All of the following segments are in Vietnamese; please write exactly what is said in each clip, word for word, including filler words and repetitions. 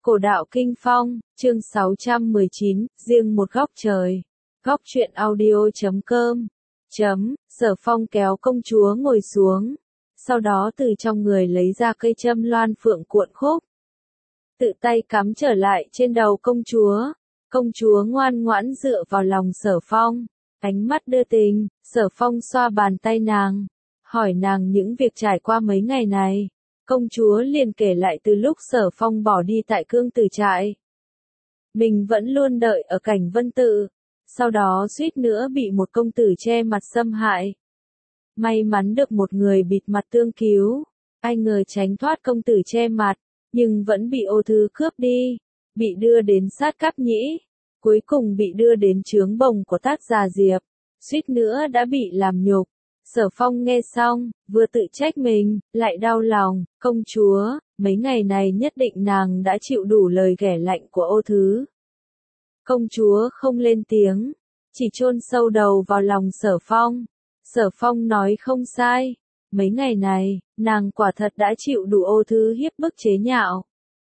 Cổ đạo Kinh Phong, chương sáu trăm mười chín, riêng một góc trời. Góc truyện audio chấm com. Chấm, Sở Phong kéo công chúa ngồi xuống. Sau đó từ trong người lấy ra cây châm loan phượng cuộn khúc. Tự tay cắm trở lại trên đầu công chúa. Công chúa ngoan ngoãn dựa vào lòng Sở Phong. Ánh mắt đưa tình, Sở Phong xoa bàn tay nàng. Hỏi nàng những việc trải qua mấy ngày này. Công chúa liền kể lại từ lúc Sở Phong bỏ đi tại Cương Tử trại. Mình vẫn luôn đợi ở Cảnh Vân Tự. Sau đó suýt nữa bị một công tử che mặt xâm hại. May mắn được một người bịt mặt tương cứu. Ai ngờ tránh thoát công tử che mặt, nhưng vẫn bị ô thứ cướp đi. Bị đưa đến sát Cáp Nhĩ. Cuối cùng bị đưa đến trướng bồng của Tác Già Diệp. Suýt nữa đã bị làm nhục. Sở Phong nghe xong, vừa tự trách mình, lại đau lòng, công chúa, mấy ngày này nhất định nàng đã chịu đủ lời ghẻ lạnh của ô thứ. Công chúa không lên tiếng, chỉ chôn sâu đầu vào lòng Sở Phong. Sở Phong nói không sai, mấy ngày này, nàng quả thật đã chịu đủ ô thứ hiếp bức chế nhạo.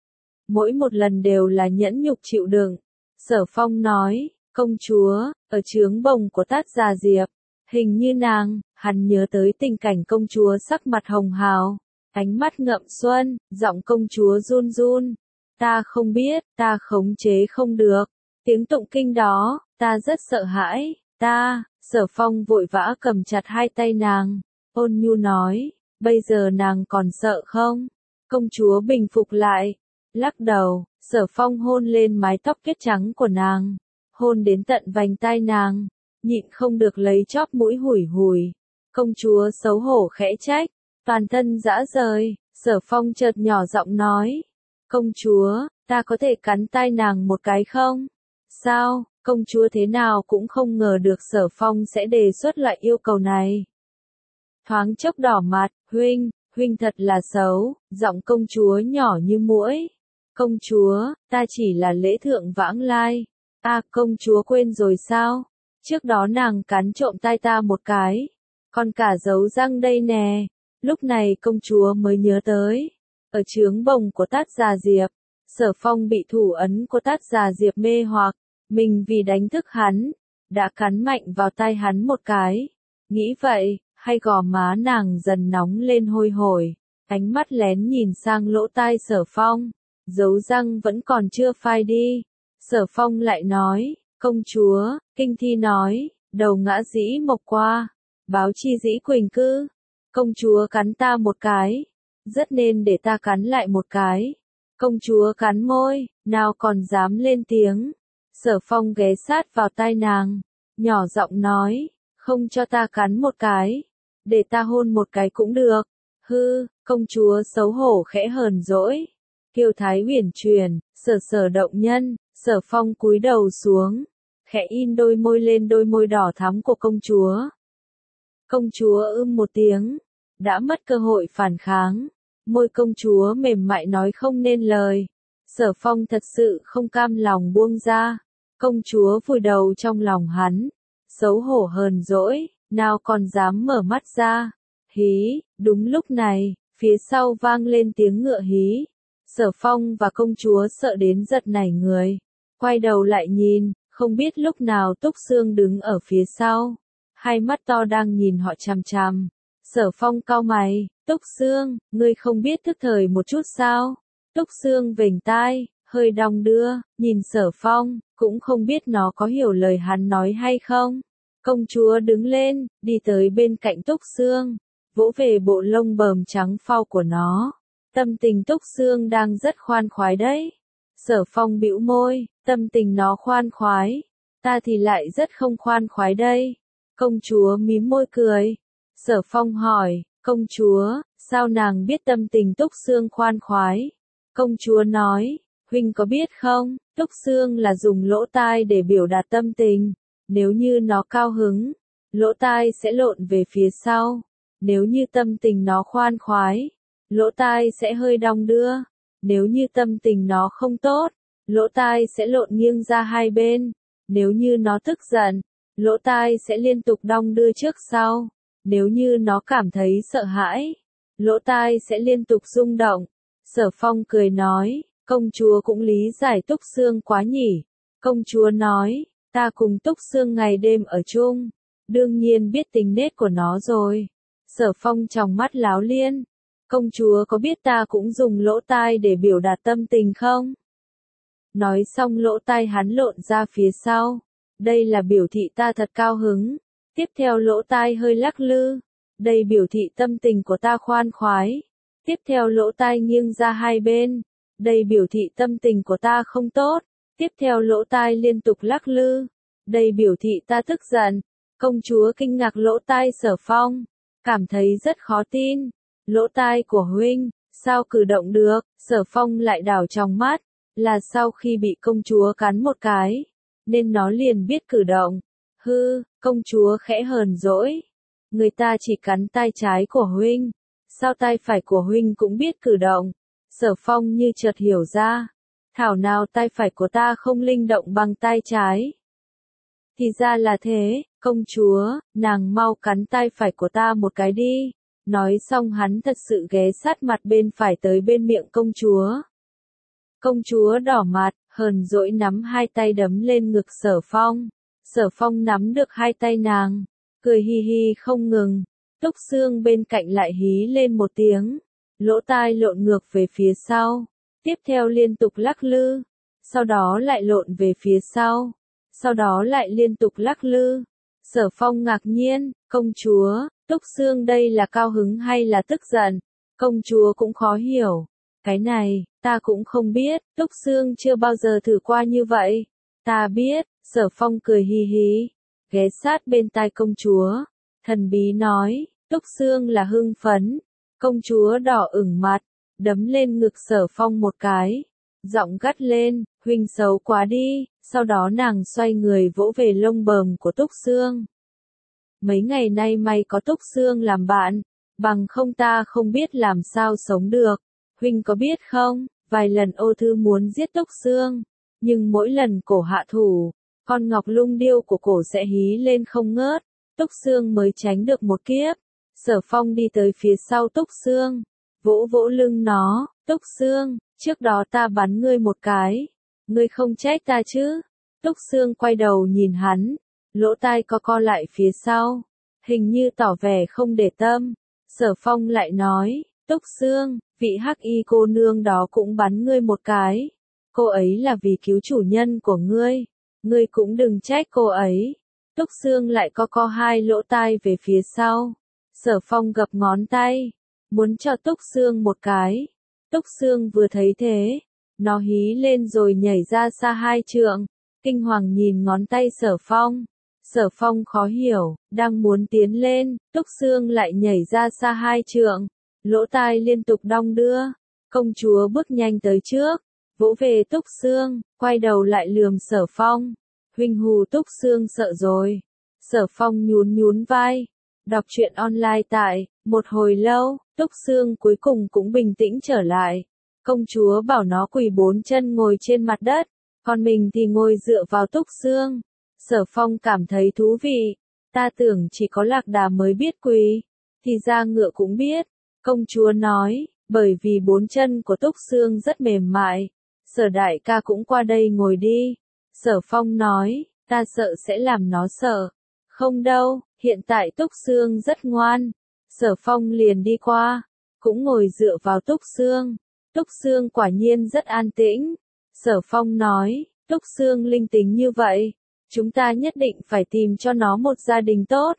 Mỗi một lần đều là nhẫn nhục chịu đựng. Sở Phong nói, công chúa, ở trướng bồng của Tác Già Diệp. Hình như nàng, hắn nhớ tới tình cảnh công chúa sắc mặt hồng hào, ánh mắt ngậm xuân, giọng công chúa run run. Ta không biết, ta khống chế không được. Tiếng tụng kinh đó, ta rất sợ hãi, ta, Sở Phong vội vã cầm chặt hai tay nàng, ôn nhu nói, bây giờ nàng còn sợ không? Công chúa bình phục lại, lắc đầu, Sở Phong hôn lên mái tóc kết trắng của nàng, hôn đến tận vành tai nàng. Nhịn không được lấy chóp mũi hủi hủi. Công chúa xấu hổ khẽ trách, toàn thân rã rời. Sở Phong chợt nhỏ giọng nói, công chúa, ta có thể cắn tai nàng một cái không? Sao? Công chúa thế nào cũng không ngờ được Sở Phong sẽ đề xuất lại yêu cầu này. Thoáng chốc đỏ mặt, huynh, huynh thật là xấu. Giọng công chúa nhỏ như muỗi. Công chúa, ta chỉ là lễ thượng vãng lai. À, công chúa quên rồi sao? Trước đó nàng cắn trộm tai ta một cái, còn cả dấu răng đây nè. Lúc này công chúa mới nhớ tới, ở trướng bồng của Tác Già Diệp, Sở Phong bị thủ ấn của Tác Già Diệp mê hoặc, mình vì đánh thức hắn, đã cắn mạnh vào tai hắn một cái. Nghĩ vậy, hay gò má nàng dần nóng lên hôi hổi, ánh mắt lén nhìn sang lỗ tai Sở Phong, dấu răng vẫn còn chưa phai đi. Sở Phong lại nói, công chúa, kinh thi nói, đầu ngã dĩ mộc qua, báo chi dĩ quỳnh cư. Công chúa cắn ta một cái, rất nên để ta cắn lại một cái. Công chúa cắn môi, nào còn dám lên tiếng. Sở Phong ghé sát vào tai nàng, nhỏ giọng nói, không cho ta cắn một cái, để ta hôn một cái cũng được. Hư, công chúa xấu hổ khẽ hờn dỗi. Kiều Thái huyền truyền, sở sở động nhân. Sở Phong cúi đầu xuống, khẽ in đôi môi lên đôi môi đỏ thắm của công chúa. Công chúa ưm một tiếng, đã mất cơ hội phản kháng. Môi công chúa mềm mại nói không nên lời. Sở Phong thật sự không cam lòng buông ra. Công chúa vùi đầu trong lòng hắn, xấu hổ hờn dỗi, nào còn dám mở mắt ra. Hí, đúng lúc này, phía sau vang lên tiếng ngựa hí. Sở Phong và công chúa sợ đến giật nảy người. Quay đầu lại nhìn, không biết lúc nào Túc Xương đứng ở phía sau. Hai mắt to đang nhìn họ chằm chằm. Sở Phong cau mày, Túc Xương, ngươi không biết thức thời một chút sao? Túc Xương vểnh tai, hơi đong đưa, nhìn Sở Phong, cũng không biết nó có hiểu lời hắn nói hay không. Công chúa đứng lên, đi tới bên cạnh Túc Xương, vỗ về bộ lông bờm trắng phau của nó. Tâm tình Túc Xương đang rất khoan khoái đấy. Sở Phong bĩu môi, tâm tình nó khoan khoái, ta thì lại rất không khoan khoái đây. Công chúa mím môi cười. Sở Phong hỏi, công chúa, sao nàng biết tâm tình Túc Xương khoan khoái? Công chúa nói, huynh có biết không, Túc Xương là dùng lỗ tai để biểu đạt tâm tình. Nếu như nó cao hứng, lỗ tai sẽ lộn về phía sau. Nếu như tâm tình nó khoan khoái, lỗ tai sẽ hơi đong đưa. Nếu như tâm tình nó không tốt, lỗ tai sẽ lộn nghiêng ra hai bên. Nếu như nó tức giận, lỗ tai sẽ liên tục đong đưa trước sau. Nếu như nó cảm thấy sợ hãi, lỗ tai sẽ liên tục rung động. Sở Phong cười nói, Công chúa cũng lý giải Túc Xương quá nhỉ. Công chúa nói, ta cùng Túc Xương ngày đêm ở chung, đương nhiên biết tính nết của nó rồi. Sở Phong trong mắt láo liên, công chúa có biết ta cũng dùng lỗ tai để biểu đạt tâm tình không? Nói xong lỗ tai hắn lộn ra phía sau, đây là biểu thị ta thật cao hứng. Tiếp theo lỗ tai hơi lắc lư, đây biểu thị tâm tình của ta khoan khoái. Tiếp theo lỗ tai nghiêng ra hai bên, đây biểu thị tâm tình của ta không tốt. Tiếp theo lỗ tai liên tục lắc lư, đây biểu thị ta tức giận. Công chúa kinh ngạc lỗ tai Sở Phong, cảm thấy rất khó tin. Lỗ tai của huynh, sao cử động được? Sở Phong lại đảo trong mắt, là sau khi bị công chúa cắn một cái, nên nó liền biết cử động. Hư, công chúa khẽ hờn dỗi. Người ta chỉ cắn tai trái của huynh, sao tai phải của huynh cũng biết cử động? Sở Phong như chợt hiểu ra, thảo nào tai phải của ta không linh động bằng tai trái. Thì ra là thế, công chúa, nàng mau cắn tai phải của ta một cái đi. Nói xong hắn thật sự ghé sát mặt bên phải tới bên miệng công chúa. Công chúa đỏ mặt, hờn dỗi nắm hai tay đấm lên ngực Sở Phong. Sở Phong nắm được hai tay nàng, cười hi hi không ngừng. Túc Xương bên cạnh lại hí lên một tiếng, lỗ tai lộn ngược về phía sau, tiếp theo liên tục lắc lư, sau đó lại lộn về phía sau, sau đó lại liên tục lắc lư. Sở Phong ngạc nhiên, công chúa, Túc Xương đây là cao hứng hay là tức giận? Công chúa cũng khó hiểu. Cái này, ta cũng không biết, Túc Xương chưa bao giờ thử qua như vậy. Ta biết, Sở Phong cười hi hi, ghé sát bên tai công chúa, thần bí nói, Túc Xương là hưng phấn. Công chúa đỏ ửng mặt, đấm lên ngực Sở Phong một cái, giọng gắt lên, huynh xấu quá đi. Sau đó nàng xoay người vỗ về lông bờm của Túc Xương. Mấy ngày nay may có Túc Xương làm bạn, bằng không ta không biết làm sao sống được. Huynh có biết không, vài lần Ô Thư muốn giết Túc Xương, nhưng mỗi lần cổ hạ thủ, con ngọc lung điêu của cổ sẽ hí lên không ngớt, Túc Xương mới tránh được một kiếp. Sở Phong đi tới phía sau Túc Xương, vỗ vỗ lưng nó, Túc Xương, trước đó ta bắn ngươi một cái, ngươi không trách ta chứ? Túc Xương quay đầu nhìn hắn, lỗ tai co co lại phía sau, hình như tỏ vẻ không để tâm. Sở Phong lại nói, Túc Xương, vị hắc y cô nương đó cũng bắn ngươi một cái. Cô ấy là vì cứu chủ nhân của ngươi, ngươi cũng đừng trách cô ấy. Túc Xương lại co co hai lỗ tai về phía sau. Sở Phong gập ngón tay, muốn cho Túc Xương một cái. Túc Xương vừa thấy thế, nó hí lên rồi nhảy ra xa hai trượng, kinh hoàng nhìn ngón tay Sở Phong. Sở Phong khó hiểu, đang muốn tiến lên, Túc Xương lại nhảy ra xa hai trượng, lỗ tai liên tục đong đưa. Công chúa bước nhanh tới trước, vỗ về Túc Xương, quay đầu lại lườm Sở Phong. Huynh hù Túc Xương sợ rồi. Sở Phong nhún nhún vai. Đọc truyện online tại, một hồi lâu, Túc Xương cuối cùng cũng bình tĩnh trở lại. Công chúa bảo nó quỳ bốn chân ngồi trên mặt đất, còn mình thì ngồi dựa vào Túc Xương. Sở Phong cảm thấy thú vị. Ta tưởng chỉ có lạc đà mới biết quỳ, thì ra ngựa cũng biết. Công chúa nói, bởi vì bốn chân của Túc Xương rất mềm mại. Sở đại ca cũng qua đây ngồi đi. Sở Phong nói, ta sợ sẽ làm nó sợ. Không đâu, hiện tại Túc Xương rất ngoan. Sở Phong liền đi qua, cũng ngồi dựa vào Túc Xương. Túc Xương quả nhiên rất an tĩnh. Sở Phong nói, Túc Xương linh tính như vậy, chúng ta nhất định phải tìm cho nó một gia đình tốt.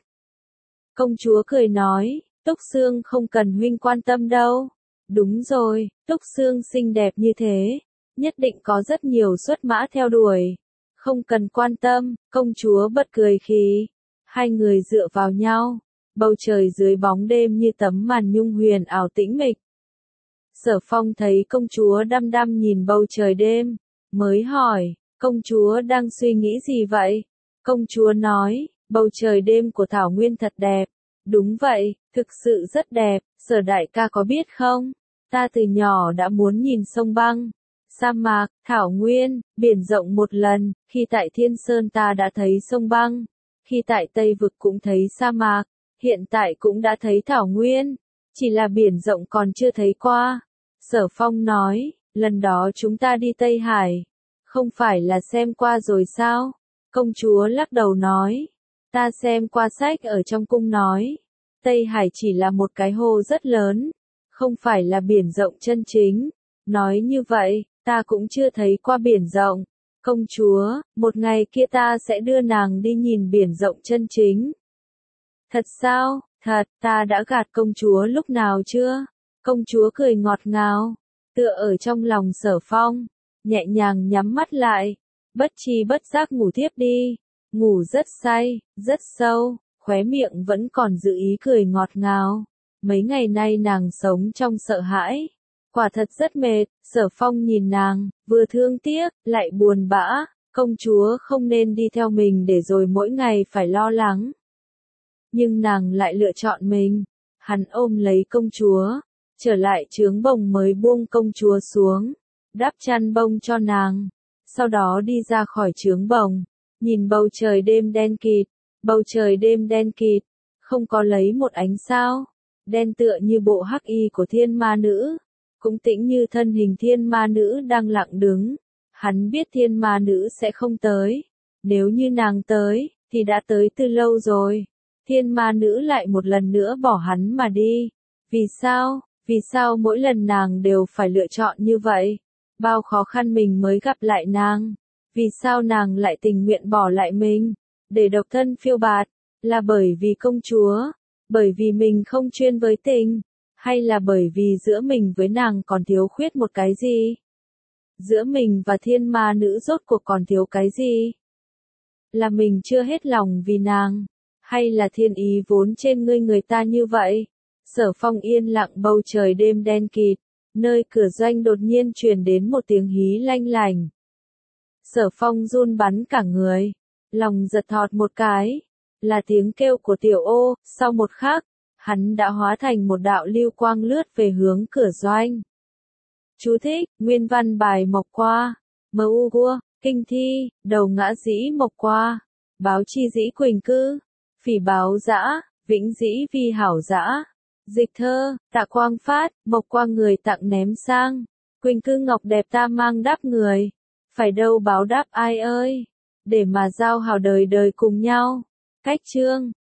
Công chúa cười nói, Túc Xương không cần huynh quan tâm đâu. Đúng rồi, Túc Xương xinh đẹp như thế, nhất định có rất nhiều xuất mã theo đuổi. Không cần quan tâm, công chúa bật cười khí. Hai người dựa vào nhau, bầu trời dưới bóng đêm như tấm màn nhung huyền ảo tĩnh mịch. Sở Phong thấy công chúa đăm đăm nhìn bầu trời đêm, mới hỏi, công chúa đang suy nghĩ gì vậy? Công chúa nói, bầu trời đêm của Thảo Nguyên thật đẹp. Đúng vậy, thực sự rất đẹp. Sở đại ca có biết không? Ta từ nhỏ đã muốn nhìn sông băng, sa mạc, thảo nguyên, biển rộng một lần. Khi tại Thiên Sơn ta đã thấy sông băng, khi tại Tây Vực cũng thấy sa mạc, hiện tại cũng đã thấy thảo nguyên, chỉ là biển rộng còn chưa thấy qua. Sở Phong nói, lần đó chúng ta đi Tây Hải, không phải là xem qua rồi sao? Công chúa lắc đầu nói, ta xem qua sách ở trong cung nói, Tây Hải chỉ là một cái hồ rất lớn, không phải là biển rộng chân chính. Nói như vậy, ta cũng chưa thấy qua biển rộng. Công chúa, một ngày kia ta sẽ đưa nàng đi nhìn biển rộng chân chính. Thật sao? Thật, ta đã gạt công chúa lúc nào chưa? Công chúa cười ngọt ngào, tựa ở trong lòng Sở Phong, nhẹ nhàng nhắm mắt lại, bất tri bất giác ngủ thiếp đi, ngủ rất say, rất sâu, khóe miệng vẫn còn giữ ý cười ngọt ngào. Mấy ngày nay nàng sống trong sợ hãi, quả thật rất mệt. Sở Phong nhìn nàng, vừa thương tiếc, lại buồn bã, công chúa không nên đi theo mình để rồi mỗi ngày phải lo lắng. Nhưng nàng lại lựa chọn mình. Hắn ôm lấy công chúa, trở lại trướng bồng mới buông công chúa xuống, đắp chăn bông cho nàng, sau đó đi ra khỏi trướng bồng, nhìn bầu trời đêm đen kịt, bầu trời đêm đen kịt, không có lấy một ánh sao, đen tựa như bộ hắc y của thiên ma nữ, cũng tĩnh như thân hình thiên ma nữ đang lặng đứng. Hắn biết thiên ma nữ sẽ không tới, nếu như nàng tới, thì đã tới từ lâu rồi. Thiên ma nữ lại một lần nữa bỏ hắn mà đi. Vì sao? Vì sao mỗi lần nàng đều phải lựa chọn như vậy? Bao khó khăn mình mới gặp lại nàng. Vì sao nàng lại tình nguyện bỏ lại mình, để độc thân phiêu bạt? Là bởi vì công chúa? Bởi vì mình không chuyên với tình? Hay là bởi vì giữa mình với nàng còn thiếu khuyết một cái gì? Giữa mình và thiên ma nữ rốt cuộc còn thiếu cái gì? Là mình chưa hết lòng vì nàng? Hay là thiên ý vốn trên ngươi người ta như vậy? Sở Phong yên lặng bầu trời đêm đen kịt, nơi cửa doanh đột nhiên truyền đến một tiếng hí lanh lành. Sở Phong run bắn cả người, lòng giật thọt một cái, là tiếng kêu của Tiểu Ô. Sau một khắc, hắn đã hóa thành một đạo lưu quang lướt về hướng cửa doanh. Chú thích, nguyên văn bài Mộc Qua, mờ u gua, kinh thi, đầu ngã dĩ Mộc Qua, báo chi dĩ Quỳnh Cư, phỉ báo dã, vĩnh dĩ vi hảo dã. Dịch thơ, Tạ Quang Phát, Mộc Qua người tặng ném sang, Quỳnh Cư ngọc đẹp ta mang đáp người, phải đâu báo đáp ai ơi, để mà giao hào đời đời cùng nhau. Cách chương